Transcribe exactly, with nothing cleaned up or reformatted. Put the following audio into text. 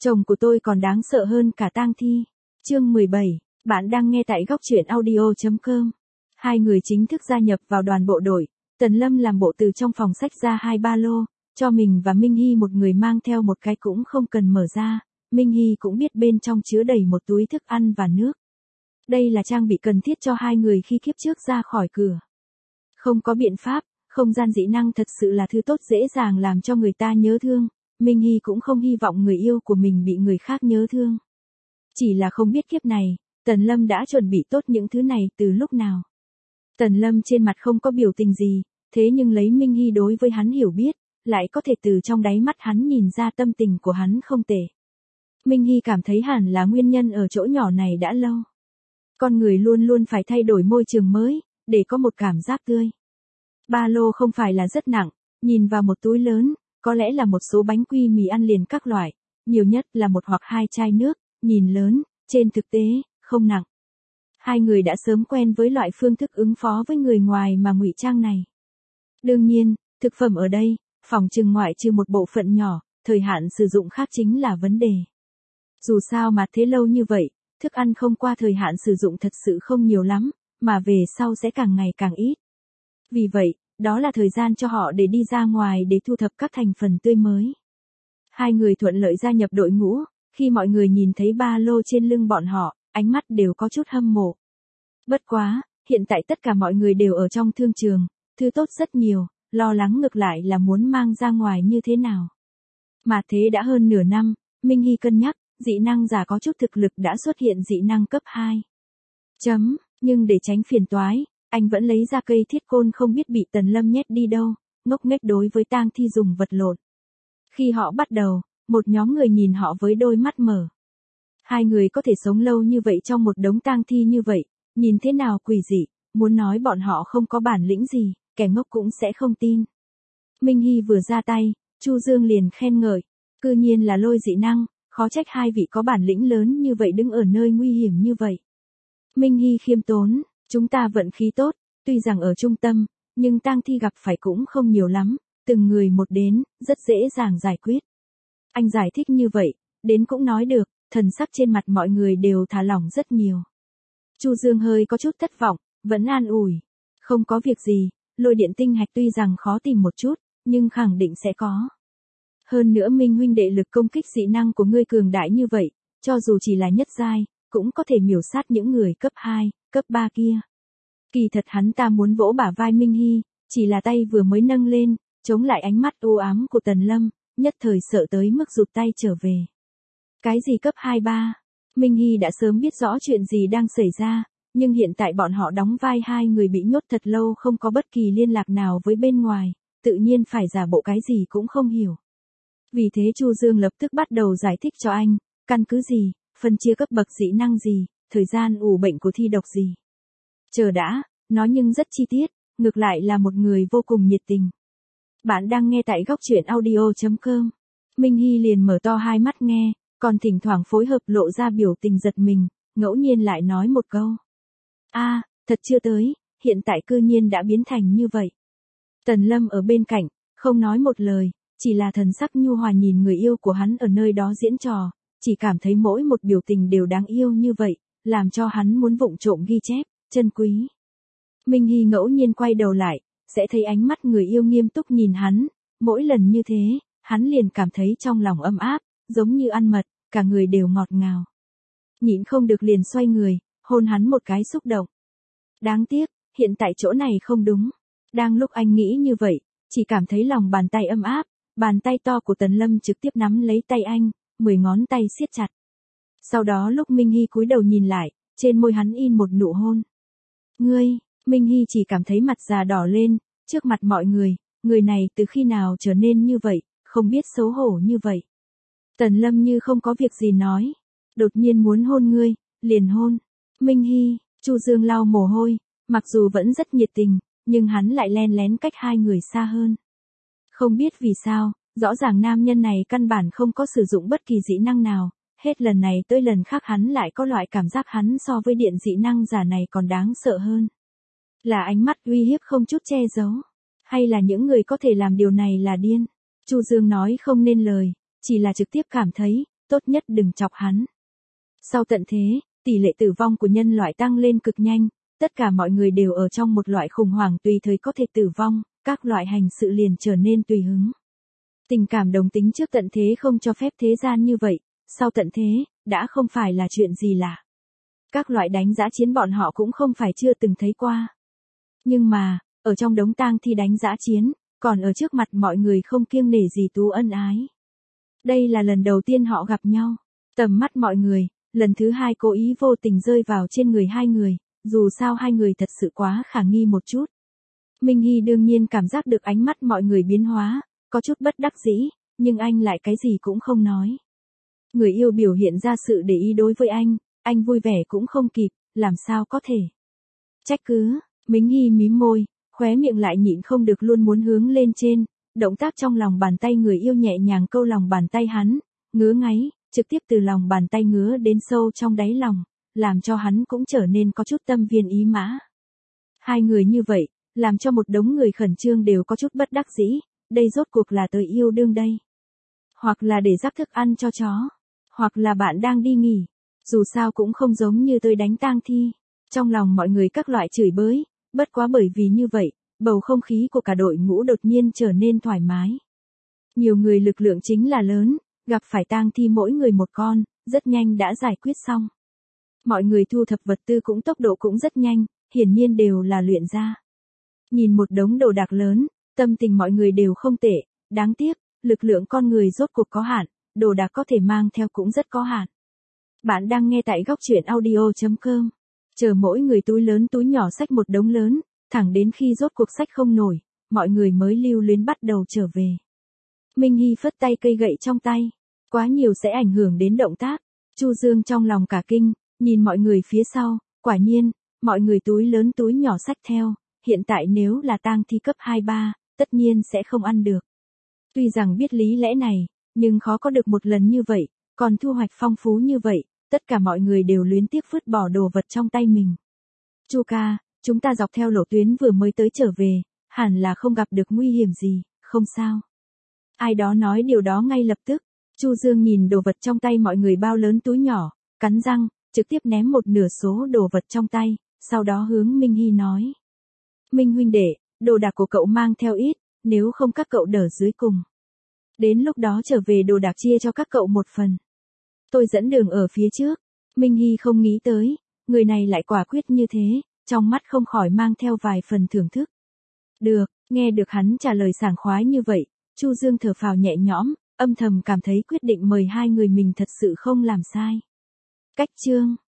Chồng của tôi còn đáng sợ hơn cả tang thi. Chương mười bảy, bạn đang nghe tại góc truyện audio chấm com. Hai người chính thức gia nhập vào đoàn bộ đội. Tần Lâm làm bộ từ trong phòng sách ra hai ba lô, cho mình và Minh Hy một người mang theo một cái cũng không cần mở ra. Minh Hy cũng biết bên trong chứa đầy một túi thức ăn và nước. Đây là trang bị cần thiết cho hai người khi kiếp trước ra khỏi cửa. Không có biện pháp, không gian dị năng thật sự là thứ tốt dễ dàng làm cho người ta nhớ thương. Minh Hy cũng không hy vọng người yêu của mình bị người khác nhớ thương. Chỉ là không biết kiếp này, Tần Lâm đã chuẩn bị tốt những thứ này từ lúc nào. Tần Lâm trên mặt không có biểu tình gì, thế nhưng lấy Minh Hy đối với hắn hiểu biết, lại có thể từ trong đáy mắt hắn nhìn ra tâm tình của hắn không tệ. Minh Hy cảm thấy hẳn là nguyên nhân ở chỗ nhỏ này đã lâu. Con người luôn luôn phải thay đổi môi trường mới, để có một cảm giác tươi. Ba lô không phải là rất nặng, nhìn vào một túi lớn, có lẽ là một số bánh quy mì ăn liền các loại, nhiều nhất là một hoặc hai chai nước, nhìn lớn, trên thực tế, không nặng. Hai người đã sớm quen với loại phương thức ứng phó với người ngoài mà ngụy trang này. Đương nhiên, thực phẩm ở đây, phòng trừng ngoại trừ một bộ phận nhỏ, thời hạn sử dụng khác chính là vấn đề. Dù sao mà thế lâu như vậy, thức ăn không qua thời hạn sử dụng thật sự không nhiều lắm, mà về sau sẽ càng ngày càng ít. Vì vậy, đó là thời gian cho họ để đi ra ngoài để thu thập các thành phần tươi mới. Hai người thuận lợi gia nhập đội ngũ, khi mọi người nhìn thấy ba lô trên lưng bọn họ, ánh mắt đều có chút hâm mộ. Bất quá, hiện tại tất cả mọi người đều ở trong thương trường, thứ tốt rất nhiều, lo lắng ngược lại là muốn mang ra ngoài như thế nào. Mà thế đã hơn nửa năm, Minh Hy cân nhắc, dị năng giả có chút thực lực đã xuất hiện dị năng cấp hai. Chấm, nhưng để tránh phiền toái, anh vẫn lấy ra cây thiết côn không biết bị Tần Lâm nhét đi đâu, ngốc nghếch đối với tang thi dùng vật lộn. Khi họ bắt đầu, một nhóm người nhìn họ với đôi mắt mở. Hai người có thể sống lâu như vậy trong một đống tang thi như vậy, nhìn thế nào quỷ dị, muốn nói bọn họ không có bản lĩnh gì, kẻ ngốc cũng sẽ không tin. Minh Hy vừa ra tay, Chu Dương liền khen ngợi, cư nhiên là lôi dị năng, khó trách hai vị có bản lĩnh lớn như vậy đứng ở nơi nguy hiểm như vậy. Minh Hy khiêm tốn, chúng ta vận khí tốt, tuy rằng ở trung tâm, nhưng tang thi gặp phải cũng không nhiều lắm, từng người một đến, rất dễ dàng giải quyết. Anh giải thích như vậy, đến cũng nói được, thần sắc trên mặt mọi người đều thả lỏng rất nhiều. Chu Dương hơi có chút thất vọng, vẫn an ủi, không có việc gì, lôi điện tinh hạch tuy rằng khó tìm một chút, nhưng khẳng định sẽ có. Hơn nữa Minh huynh đệ lực công kích dị năng của ngươi cường đại như vậy, cho dù chỉ là nhất giai, cũng có thể miểu sát những người cấp hai, cấp ba kia. Kỳ thật hắn ta muốn vỗ bả vai Minh Hy, chỉ là tay vừa mới nâng lên, chống lại ánh mắt u ám của Tần Lâm, nhất thời sợ tới mức rụt tay trở về. Cái gì cấp hai ba? Minh Hy đã sớm biết rõ chuyện gì đang xảy ra, nhưng hiện tại bọn họ đóng vai hai người bị nhốt thật lâu không có bất kỳ liên lạc nào với bên ngoài, tự nhiên phải giả bộ cái gì cũng không hiểu. Vì thế Chu Dương lập tức bắt đầu giải thích cho anh, căn cứ gì, phân chia cấp bậc dị năng gì, thời gian ủ bệnh của thi độc gì. Chờ đã, nói nhưng rất chi tiết, ngược lại là một người vô cùng nhiệt tình. Bạn đang nghe tại góc truyện audio chấm com. Minh Hy liền mở to hai mắt nghe, còn thỉnh thoảng phối hợp lộ ra biểu tình giật mình, ngẫu nhiên lại nói một câu. A, à, thật chưa tới, hiện tại cư nhiên đã biến thành như vậy. Tần Lâm ở bên cạnh, không nói một lời, chỉ là thần sắc nhu hòa nhìn người yêu của hắn ở nơi đó diễn trò, chỉ cảm thấy mỗi một biểu tình đều đáng yêu như vậy, làm cho hắn muốn vụng trộm ghi chép, chân quý. Minh Hy ngẫu nhiên quay đầu lại, sẽ thấy ánh mắt người yêu nghiêm túc nhìn hắn, mỗi lần như thế, hắn liền cảm thấy trong lòng ấm áp, giống như ăn mật, cả người đều ngọt ngào. Nhịn không được liền xoay người, hôn hắn một cái xúc động. Đáng tiếc, hiện tại chỗ này không đúng. Đang lúc anh nghĩ như vậy, chỉ cảm thấy lòng bàn tay ấm áp, bàn tay to của Tần Lâm trực tiếp nắm lấy tay anh, mười ngón tay siết chặt. Sau đó lúc Minh Hy cúi đầu nhìn lại, trên môi hắn in một nụ hôn. Ngươi, Minh Hy chỉ cảm thấy mặt già đỏ lên, trước mặt mọi người, người này từ khi nào trở nên như vậy, không biết xấu hổ như vậy. Tần Lâm như không có việc gì nói, đột nhiên muốn hôn ngươi, liền hôn. Minh Hy, Chu Dương lau mồ hôi, mặc dù vẫn rất nhiệt tình, nhưng hắn lại len lén cách hai người xa hơn. Không biết vì sao, rõ ràng nam nhân này căn bản không có sử dụng bất kỳ dị năng nào, hết lần này tới lần khác hắn lại có loại cảm giác hắn so với điện dị năng giả này còn đáng sợ hơn. Là ánh mắt uy hiếp không chút che giấu, hay là những người có thể làm điều này là điên? Chu Dương nói không nên lời, chỉ là trực tiếp cảm thấy, tốt nhất đừng chọc hắn. Sau tận thế, tỷ lệ tử vong của nhân loại tăng lên cực nhanh, tất cả mọi người đều ở trong một loại khủng hoảng tùy thời có thể tử vong, các loại hành sự liền trở nên tùy hứng. Tình cảm đồng tính trước tận thế không cho phép thế gian như vậy, sau tận thế, đã không phải là chuyện gì lạ. Các loại đánh giã chiến bọn họ cũng không phải chưa từng thấy qua. Nhưng mà, ở trong đống tang thi đánh giã chiến, còn ở trước mặt mọi người không kiêng nể gì tú ân ái. Đây là lần đầu tiên họ gặp nhau. Tầm mắt mọi người, lần thứ hai cố ý vô tình rơi vào trên người hai người, dù sao hai người thật sự quá khả nghi một chút. Minh Hy đương nhiên cảm giác được ánh mắt mọi người biến hóa, có chút bất đắc dĩ, nhưng anh lại cái gì cũng không nói. Người yêu biểu hiện ra sự để ý đối với anh, anh vui vẻ cũng không kịp, làm sao có thể. Trách cứ, Minh Hy mím môi, khóe miệng lại nhịn không được luôn muốn hướng lên trên, động tác trong lòng bàn tay người yêu nhẹ nhàng câu lòng bàn tay hắn, ngứa ngáy, trực tiếp từ lòng bàn tay ngứa đến sâu trong đáy lòng, làm cho hắn cũng trở nên có chút tâm viên ý mã. Hai người như vậy, làm cho một đống người khẩn trương đều có chút bất đắc dĩ, đây rốt cuộc là tới yêu đương đây. Hoặc là để rắc thức ăn cho chó, hoặc là bạn đang đi nghỉ, dù sao cũng không giống như tôi đánh tang thi. Trong lòng mọi người các loại chửi bới, bất quá bởi vì như vậy, bầu không khí của cả đội ngũ đột nhiên trở nên thoải mái. Nhiều người lực lượng chính là lớn, gặp phải tang thi mỗi người một con, rất nhanh đã giải quyết xong. Mọi người thu thập vật tư cũng tốc độ cũng rất nhanh, hiển nhiên đều là luyện ra. Nhìn một đống đồ đạc lớn, tâm tình mọi người đều không tệ, đáng tiếc, lực lượng con người rốt cuộc có hạn, đồ đạc có thể mang theo cũng rất có hạn. Bạn đang nghe tại góc truyện audio chấm com. Chờ mỗi người túi lớn túi nhỏ xách một đống lớn, thẳng đến khi rốt cuộc xách không nổi, mọi người mới lưu luyến bắt đầu trở về. Minh Hy phất tay cây gậy trong tay, quá nhiều sẽ ảnh hưởng đến động tác. Chu Dương trong lòng cả kinh, nhìn mọi người phía sau, quả nhiên, mọi người túi lớn túi nhỏ xách theo, hiện tại nếu là tang thi cấp hai ba, tất nhiên sẽ không ăn được. Tuy rằng biết lý lẽ này, nhưng khó có được một lần như vậy, còn thu hoạch phong phú như vậy, tất cả mọi người đều luyến tiếc vứt bỏ đồ vật trong tay mình. Chu ca, chúng ta dọc theo lộ tuyến vừa mới tới trở về, hẳn là không gặp được nguy hiểm gì, không sao. Ai đó nói điều đó ngay lập tức, Chu Dương nhìn đồ vật trong tay mọi người bao lớn túi nhỏ, cắn răng, trực tiếp ném một nửa số đồ vật trong tay, sau đó hướng Minh Hy nói. Minh huynh đệ, đồ đạc của cậu mang theo ít, nếu không các cậu đỡ dưới cùng. Đến lúc đó trở về đồ đạc chia cho các cậu một phần. Tôi dẫn đường ở phía trước. Minh Hy không nghĩ tới, người này lại quả quyết như thế, trong mắt không khỏi mang theo vài phần thưởng thức. Được, nghe được hắn trả lời sảng khoái như vậy, Chu Dương thở phào nhẹ nhõm, âm thầm cảm thấy quyết định mời hai người mình thật sự không làm sai. Cách chương